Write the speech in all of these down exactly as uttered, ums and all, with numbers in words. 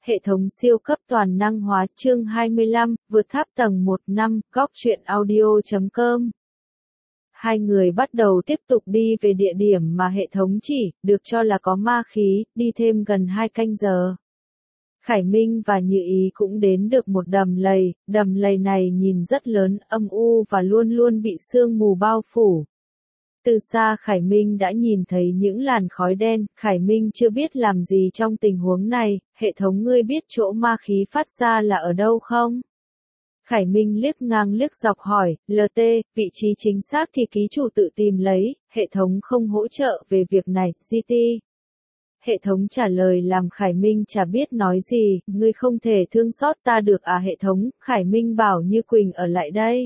Hệ thống siêu cấp toàn năng hóa chương hai mươi lăm, vượt tháp tầng một năm, góc truyện audio chấm com. Hai người bắt đầu tiếp tục đi về địa điểm mà hệ thống chỉ, được cho là có ma khí, đi thêm gần hai canh giờ. Khải Minh và Như Ý cũng đến được một đầm lầy, đầm lầy này nhìn rất lớn, âm u và luôn luôn bị sương mù bao phủ. Từ xa Khải Minh đã nhìn thấy những làn khói đen, Khải Minh chưa biết làm gì trong tình huống này, hệ thống ngươi biết chỗ ma khí phát ra là ở đâu không? Khải Minh liếc ngang liếc dọc hỏi, lờ tê, vị trí chính xác thì ký chủ tự tìm lấy, hệ thống không hỗ trợ về việc này, giê tê. Hệ thống trả lời làm Khải Minh chả biết nói gì, ngươi không thể thương xót ta được à hệ thống, Khải Minh bảo Như Quỳnh ở lại đây.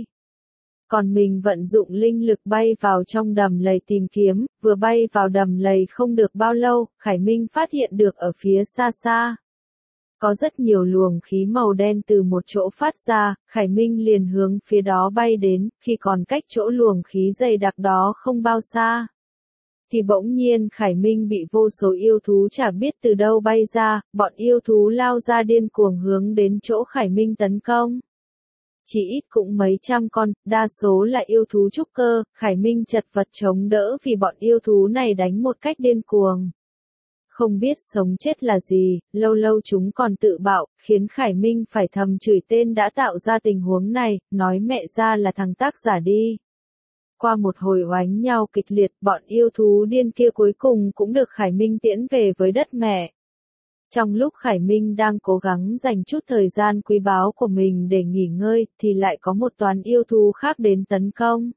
Còn mình vận dụng linh lực bay vào trong đầm lầy tìm kiếm, vừa bay vào đầm lầy không được bao lâu, Khải Minh phát hiện được ở phía xa xa. Có rất nhiều luồng khí màu đen từ một chỗ phát ra, Khải Minh liền hướng phía đó bay đến, khi còn cách chỗ luồng khí dày đặc đó không bao xa. Thì bỗng nhiên Khải Minh bị vô số yêu thú chả biết từ đâu bay ra, bọn yêu thú lao ra điên cuồng hướng đến chỗ Khải Minh tấn công. Chỉ ít cũng mấy trăm con, đa số là yêu thú trúc cơ, Khải Minh chật vật chống đỡ vì bọn yêu thú này đánh một cách điên cuồng. Không biết sống chết là gì, lâu lâu chúng còn tự bạo, khiến Khải Minh phải thầm chửi tên đã tạo ra tình huống này, nói mẹ ra là thằng tác giả đi. Qua một hồi oánh nhau kịch liệt, bọn yêu thú điên kia cuối cùng cũng được Khải Minh tiễn về với đất mẹ. Trong lúc Khải Minh đang cố gắng dành chút thời gian quý báu của mình để nghỉ ngơi, thì lại có một toán yêu thú khác đến tấn công.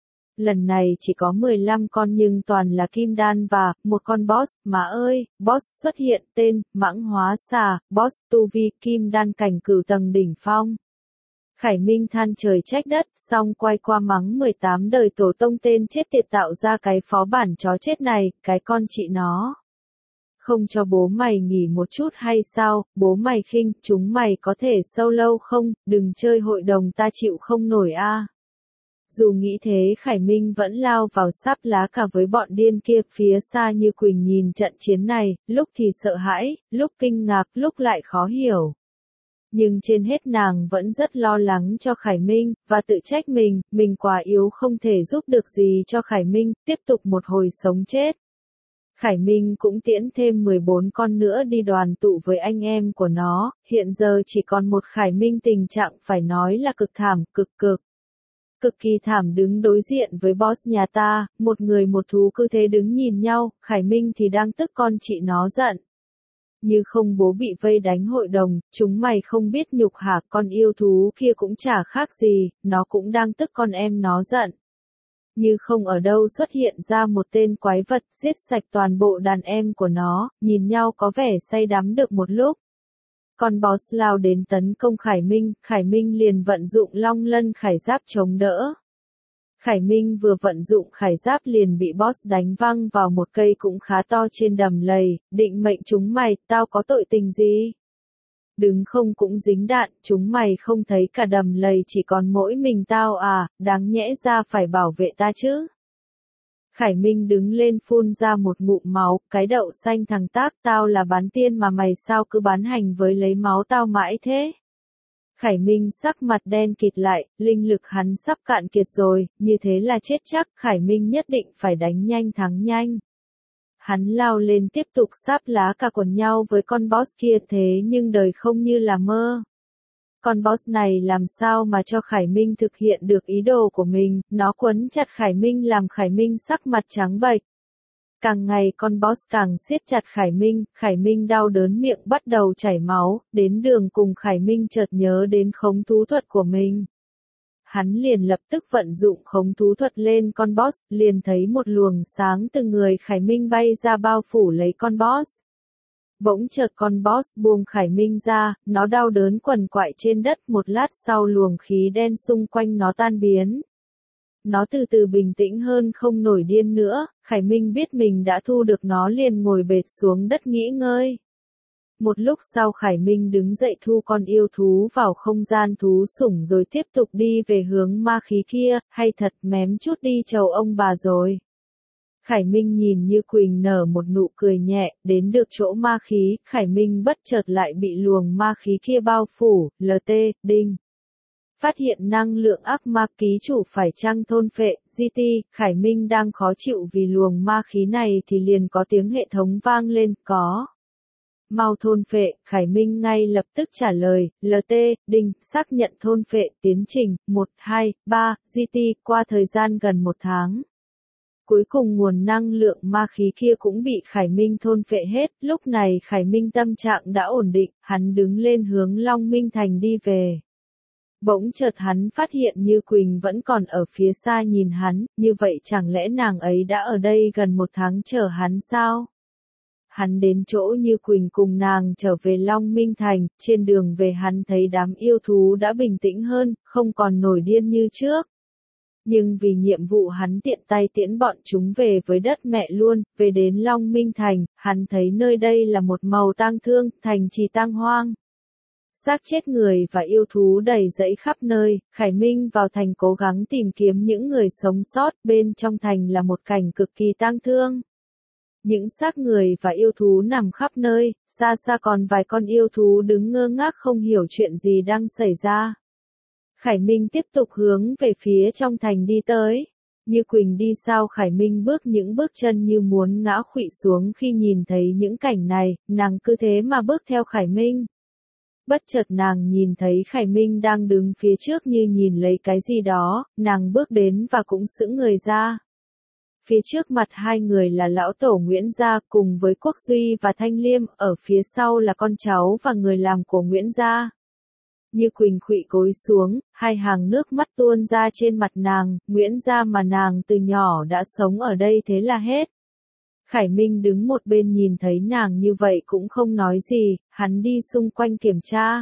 Lần này chỉ có mười lăm con nhưng toàn là kim đan và, một con boss, mà ơi, boss xuất hiện tên, mãng hóa xà, boss tu vi kim đan cảnh cửu tầng đỉnh phong. Khải Minh than trời trách đất, xong quay qua mắng mười tám đời tổ tông tên chết tiệt tạo ra cái phó bản chó chết này, cái con chị nó. Không cho bố mày nghỉ một chút hay sao, bố mày khinh, chúng mày có thể solo không, đừng chơi hội đồng ta chịu không nổi a. À. Dù nghĩ thế Khải Minh vẫn lao vào sáp lá cả với bọn điên kia phía xa Như Quỳnh nhìn trận chiến này, lúc thì sợ hãi, lúc kinh ngạc, lúc lại khó hiểu. Nhưng trên hết nàng vẫn rất lo lắng cho Khải Minh, và tự trách mình, mình quá yếu không thể giúp được gì cho Khải Minh, tiếp tục một hồi sống chết. Khải Minh cũng tiễn thêm mười bốn con nữa đi đoàn tụ với anh em của nó, hiện giờ chỉ còn một Khải Minh tình trạng phải nói là cực thảm, cực cực. Cực kỳ thảm đứng đối diện với boss nhà ta, một người một thú cứ thế đứng nhìn nhau, Khải Minh thì đang tức con chị nó giận. Như không bố bị vây đánh hội đồng, chúng mày không biết nhục hả, con yêu thú kia cũng chả khác gì, nó cũng đang tức con em nó giận. Như không ở đâu xuất hiện ra một tên quái vật, giết sạch toàn bộ đàn em của nó, nhìn nhau có vẻ say đắm được một lúc. Con boss lao đến tấn công Khải Minh, Khải Minh liền vận dụng long lân khải giáp chống đỡ. Khải Minh vừa vận dụng khải giáp liền bị boss đánh văng vào một cây cũng khá to trên đầm lầy, định mệnh chúng mày, tao có tội tình gì? Đứng không cũng dính đạn, chúng mày không thấy cả đầm lầy chỉ còn mỗi mình tao à, đáng nhẽ ra phải bảo vệ ta chứ. Khải Minh đứng lên phun ra một ngụm máu, cái đậu xanh thằng tác, tao là bán tiên mà mày sao cứ bán hành với lấy máu tao mãi thế. Khải Minh sắc mặt đen kịt lại, linh lực hắn sắp cạn kiệt rồi, như thế là chết chắc, Khải Minh nhất định phải đánh nhanh thắng nhanh. Hắn lao lên tiếp tục sáp lá cả quần nhau với con boss kia thế nhưng đời không như là mơ. Con boss này làm sao mà cho Khải Minh thực hiện được ý đồ của mình, nó quấn chặt Khải Minh làm Khải Minh sắc mặt trắng bệch. Càng ngày con boss càng siết chặt Khải Minh, Khải Minh đau đớn miệng bắt đầu chảy máu, đến đường cùng Khải Minh chợt nhớ đến khống thú thuật của mình. Hắn liền lập tức vận dụng khống thú thuật lên con boss, liền thấy một luồng sáng từ người Khải Minh bay ra bao phủ lấy con boss. Bỗng chợt con boss buông Khải Minh ra, nó đau đớn quằn quại trên đất, một lát sau luồng khí đen xung quanh nó tan biến. Nó từ từ bình tĩnh hơn không nổi điên nữa, Khải Minh biết mình đã thu được nó liền ngồi bệt xuống đất nghỉ ngơi. Một lúc sau Khải Minh đứng dậy thu con yêu thú vào không gian thú sủng rồi tiếp tục đi về hướng ma khí kia, hay thật mém chút đi chầu ông bà rồi. Khải Minh nhìn Như Quỳnh nở một nụ cười nhẹ, đến được chỗ ma khí, Khải Minh bất chợt lại bị luồng ma khí kia bao phủ, lt, đinh. Phát hiện năng lượng ác ma ký chủ phải chăng thôn phệ, giê tê, Khải Minh đang khó chịu vì luồng ma khí này thì liền có tiếng hệ thống vang lên, có. Mau thôn phệ, Khải Minh ngay lập tức trả lời, lt, đinh, xác nhận thôn phệ, tiến trình, một, hai, ba, giê tê, qua thời gian gần một tháng. Cuối cùng nguồn năng lượng ma khí kia cũng bị Khải Minh thôn phệ hết, lúc này Khải Minh tâm trạng đã ổn định, hắn đứng lên hướng Long Minh Thành đi về. Bỗng chợt hắn phát hiện Như Quỳnh vẫn còn ở phía xa nhìn hắn, như vậy chẳng lẽ nàng ấy đã ở đây gần một tháng chờ hắn sao? Hắn đến chỗ Như Quỳnh cùng nàng trở về Long Minh Thành, trên đường về hắn thấy đám yêu thú đã bình tĩnh hơn, không còn nổi điên như trước. Nhưng vì nhiệm vụ hắn tiện tay tiễn bọn chúng về với đất mẹ luôn, về đến Long Minh Thành, hắn thấy nơi đây là một màu tang thương, thành trì tang hoang. Xác chết người và yêu thú đầy rẫy khắp nơi, Khải Minh vào thành cố gắng tìm kiếm những người sống sót, bên trong thành là một cảnh cực kỳ tang thương. Những xác người và yêu thú nằm khắp nơi, xa xa còn vài con yêu thú đứng ngơ ngác không hiểu chuyện gì đang xảy ra. Khải Minh tiếp tục hướng về phía trong thành đi tới. Như Quỳnh đi sau Khải Minh bước những bước chân như muốn ngã khuỵu xuống khi nhìn thấy những cảnh này, nàng cứ thế mà bước theo Khải Minh. Bất chợt nàng nhìn thấy Khải Minh đang đứng phía trước như nhìn lấy cái gì đó, nàng bước đến và cũng sững người ra. Phía trước mặt hai người là lão tổ Nguyễn Gia cùng với Quốc Duy và Thanh Liêm, ở phía sau là con cháu và người làm của Nguyễn Gia. Như Quỳnh khuỵu gối xuống, hai hàng nước mắt tuôn ra trên mặt nàng, Nguyễn Gia mà nàng từ nhỏ đã sống ở đây thế là hết. Khải Minh đứng một bên nhìn thấy nàng như vậy cũng không nói gì, hắn đi xung quanh kiểm tra.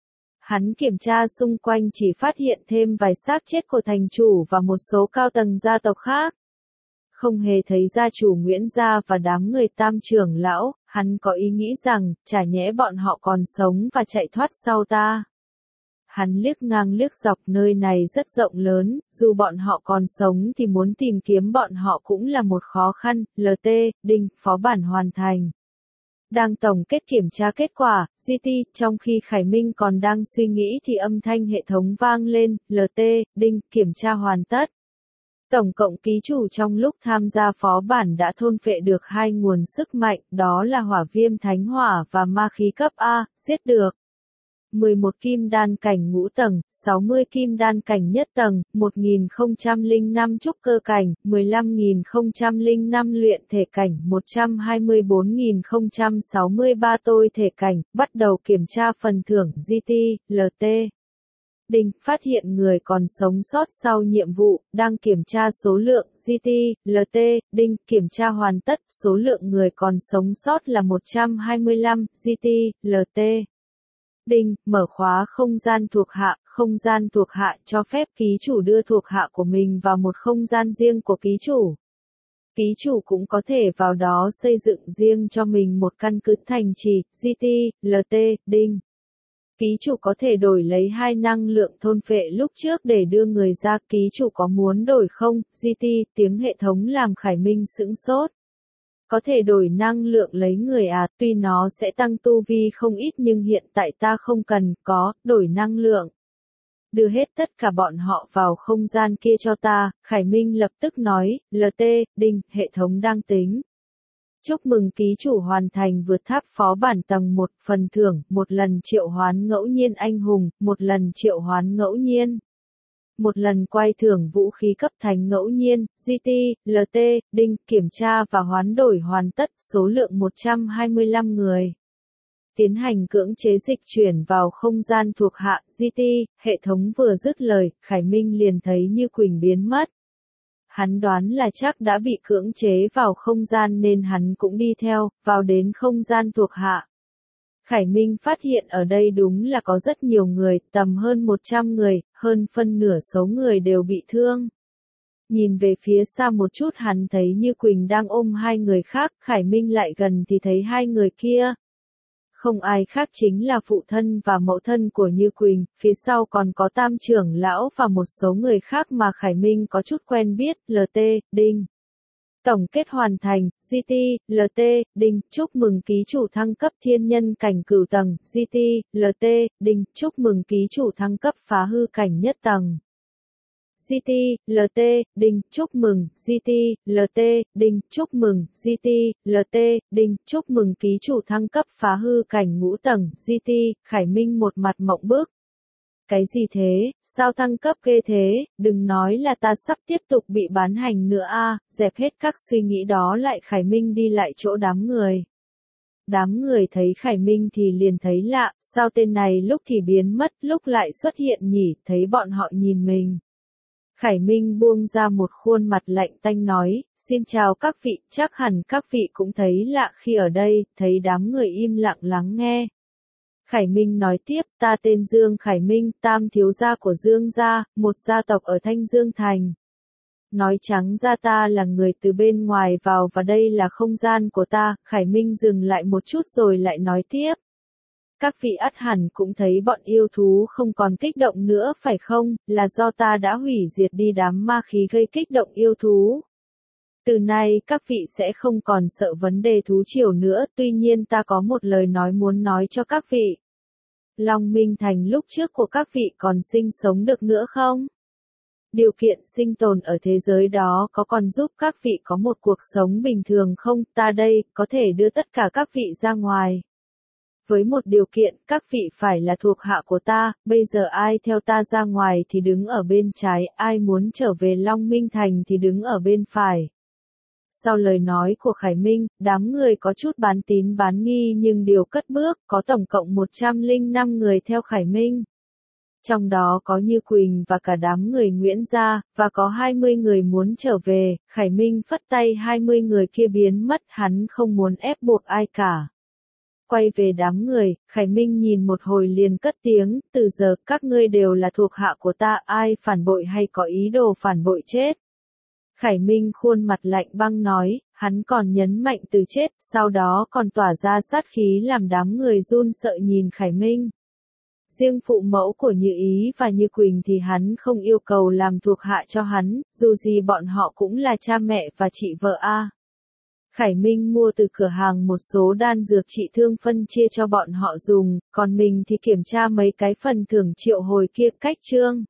Hắn kiểm tra xung quanh chỉ phát hiện thêm vài xác chết của thành chủ và một số cao tầng gia tộc khác. Không hề thấy gia chủ Nguyễn Gia và đám người Tam trưởng lão, hắn có ý nghĩ rằng, chả nhẽ bọn họ còn sống và chạy thoát sau ta. Hắn liếc ngang liếc dọc nơi này rất rộng lớn, dù bọn họ còn sống thì muốn tìm kiếm bọn họ cũng là một khó khăn, lt, đinh, phó bản hoàn thành. Đang tổng kết kiểm tra kết quả, giê tê, trong khi Khải Minh còn đang suy nghĩ thì âm thanh hệ thống vang lên, lt, đinh, kiểm tra hoàn tất. Tổng cộng ký chủ trong lúc tham gia phó bản đã thôn phệ được hai nguồn sức mạnh, đó là hỏa viêm thánh hỏa và ma khí cấp A, giết được. mười một kim đan cảnh ngũ tầng, sáu mươi kim đan cảnh nhất tầng, một nghìn không trăm lẻ năm trúc cơ cảnh, mười lăm nghìn không trăm lẻ năm luyện thể cảnh, một trăm hai mươi tư nghìn không trăm sáu mươi ba tôi thể cảnh, bắt đầu kiểm tra phần thưởng giê tê, lt. Đinh, phát hiện người còn sống sót sau nhiệm vụ, đang kiểm tra số lượng, giê tê, lt, đinh, kiểm tra hoàn tất, số lượng người còn sống sót là một trăm hai mươi lăm, giê tê, lt. Đinh, mở khóa không gian thuộc hạ, không gian thuộc hạ cho phép ký chủ đưa thuộc hạ của mình vào một không gian riêng của ký chủ. Ký chủ cũng có thể vào đó xây dựng riêng cho mình một căn cứ thành trì, giê tê, lt, đinh. Ký chủ có thể đổi lấy hai năng lượng thôn phệ lúc trước để đưa người ra, ký chủ có muốn đổi không, giê tê, tiếng hệ thống làm Khải Minh sững sốt. Có thể đổi năng lượng lấy người à, tuy nó sẽ tăng tu vi không ít nhưng hiện tại ta không cần, có, đổi năng lượng. Đưa hết tất cả bọn họ vào không gian kia cho ta, Khải Minh lập tức nói, lt, đinh, hệ thống đang tính. Chúc mừng ký chủ hoàn thành vượt tháp phó bản tầng một, phần thưởng, một lần triệu hoán ngẫu nhiên anh hùng, một lần triệu hoán ngẫu nhiên. Một lần quay thưởng vũ khí cấp thánh ngẫu nhiên, giê tê, lt, đinh, kiểm tra và hoán đổi hoàn tất, số lượng một trăm hai mươi lăm người. Tiến hành cưỡng chế dịch chuyển vào không gian thuộc hạ, giê tê, hệ thống vừa dứt lời, Khải Minh liền thấy Như Quỳnh biến mất. Hắn đoán là chắc đã bị cưỡng chế vào không gian nên hắn cũng đi theo, vào đến không gian thuộc hạ. Khải Minh phát hiện ở đây đúng là có rất nhiều người, tầm hơn một trăm người, hơn phân nửa số người đều bị thương. Nhìn về phía xa một chút hắn thấy Như Quỳnh đang ôm hai người khác, Khải Minh lại gần thì thấy hai người kia. Không ai khác chính là phụ thân và mẫu thân của Như Quỳnh, phía sau còn có Tam trưởng lão và một số người khác mà Khải Minh có chút quen biết, lt, đinh. Tổng kết hoàn thành, giê tê, lờ tê, đinh, chúc mừng ký chủ thăng cấp thiên nhân cảnh cửu tầng, giê tê, lờ tê, đinh, chúc mừng ký chủ thăng cấp phá hư cảnh nhất tầng. giê tê, lờ tê, đinh, chúc mừng, giê tê, lờ tê, đinh, chúc mừng, giê tê, lờ tê, đinh, chúc mừng ký chủ thăng cấp phá hư cảnh ngũ tầng, giê tê, Khải Minh một mặt mộng bức. Cái gì thế, sao thăng cấp ghê thế, đừng nói là ta sắp tiếp tục bị bán hành nữa a, dẹp hết các suy nghĩ đó lại Khải Minh đi lại chỗ đám người. Đám người thấy Khải Minh thì liền thấy lạ, sao tên này lúc thì biến mất, lúc lại xuất hiện nhỉ, thấy bọn họ nhìn mình. Khải Minh buông ra một khuôn mặt lạnh tanh nói, xin chào các vị, chắc hẳn các vị cũng thấy lạ khi ở đây, thấy đám người im lặng lắng nghe. Khải Minh nói tiếp, ta tên Dương Khải Minh, tam thiếu gia của Dương gia, một gia tộc ở Thanh Dương Thành. Nói trắng ra ta là người từ bên ngoài vào và đây là không gian của ta, Khải Minh dừng lại một chút rồi lại nói tiếp. Các vị ắt hẳn cũng thấy bọn yêu thú không còn kích động nữa phải không, là do ta đã hủy diệt đi đám ma khí gây kích động yêu thú. Từ nay các vị sẽ không còn sợ vấn đề thú triều nữa, tuy nhiên ta có một lời nói muốn nói cho các vị. Long Minh Thành lúc trước của các vị còn sinh sống được nữa không? Điều kiện sinh tồn ở thế giới đó có còn giúp các vị có một cuộc sống bình thường không? Ta đây, có thể đưa tất cả các vị ra ngoài. Với một điều kiện, các vị phải là thuộc hạ của ta, bây giờ ai theo ta ra ngoài thì đứng ở bên trái, ai muốn trở về Long Minh Thành thì đứng ở bên phải. Sau lời nói của Khải Minh, đám người có chút bán tín bán nghi nhưng đều cất bước, có tổng cộng một trăm lẻ năm người theo Khải Minh. Trong đó có Như Quỳnh và cả đám người Nguyễn gia, và có hai mươi người muốn trở về, Khải Minh phất tay hai mươi người kia biến mất, hắn không muốn ép buộc ai cả. Quay về đám người, Khải Minh nhìn một hồi liền cất tiếng, từ giờ các ngươi đều là thuộc hạ của ta, ai phản bội hay có ý đồ phản bội chết. Khải Minh khuôn mặt lạnh băng nói, hắn còn nhấn mạnh từ chết, sau đó còn tỏa ra sát khí làm đám người run sợ nhìn Khải Minh. Riêng phụ mẫu của Như Ý và Như Quỳnh thì hắn không yêu cầu làm thuộc hạ cho hắn, dù gì bọn họ cũng là cha mẹ và chị vợ a. Khải Minh mua từ cửa hàng một số đan dược trị thương phân chia cho bọn họ dùng, còn mình thì kiểm tra mấy cái phần thưởng triệu hồi kia cách chương.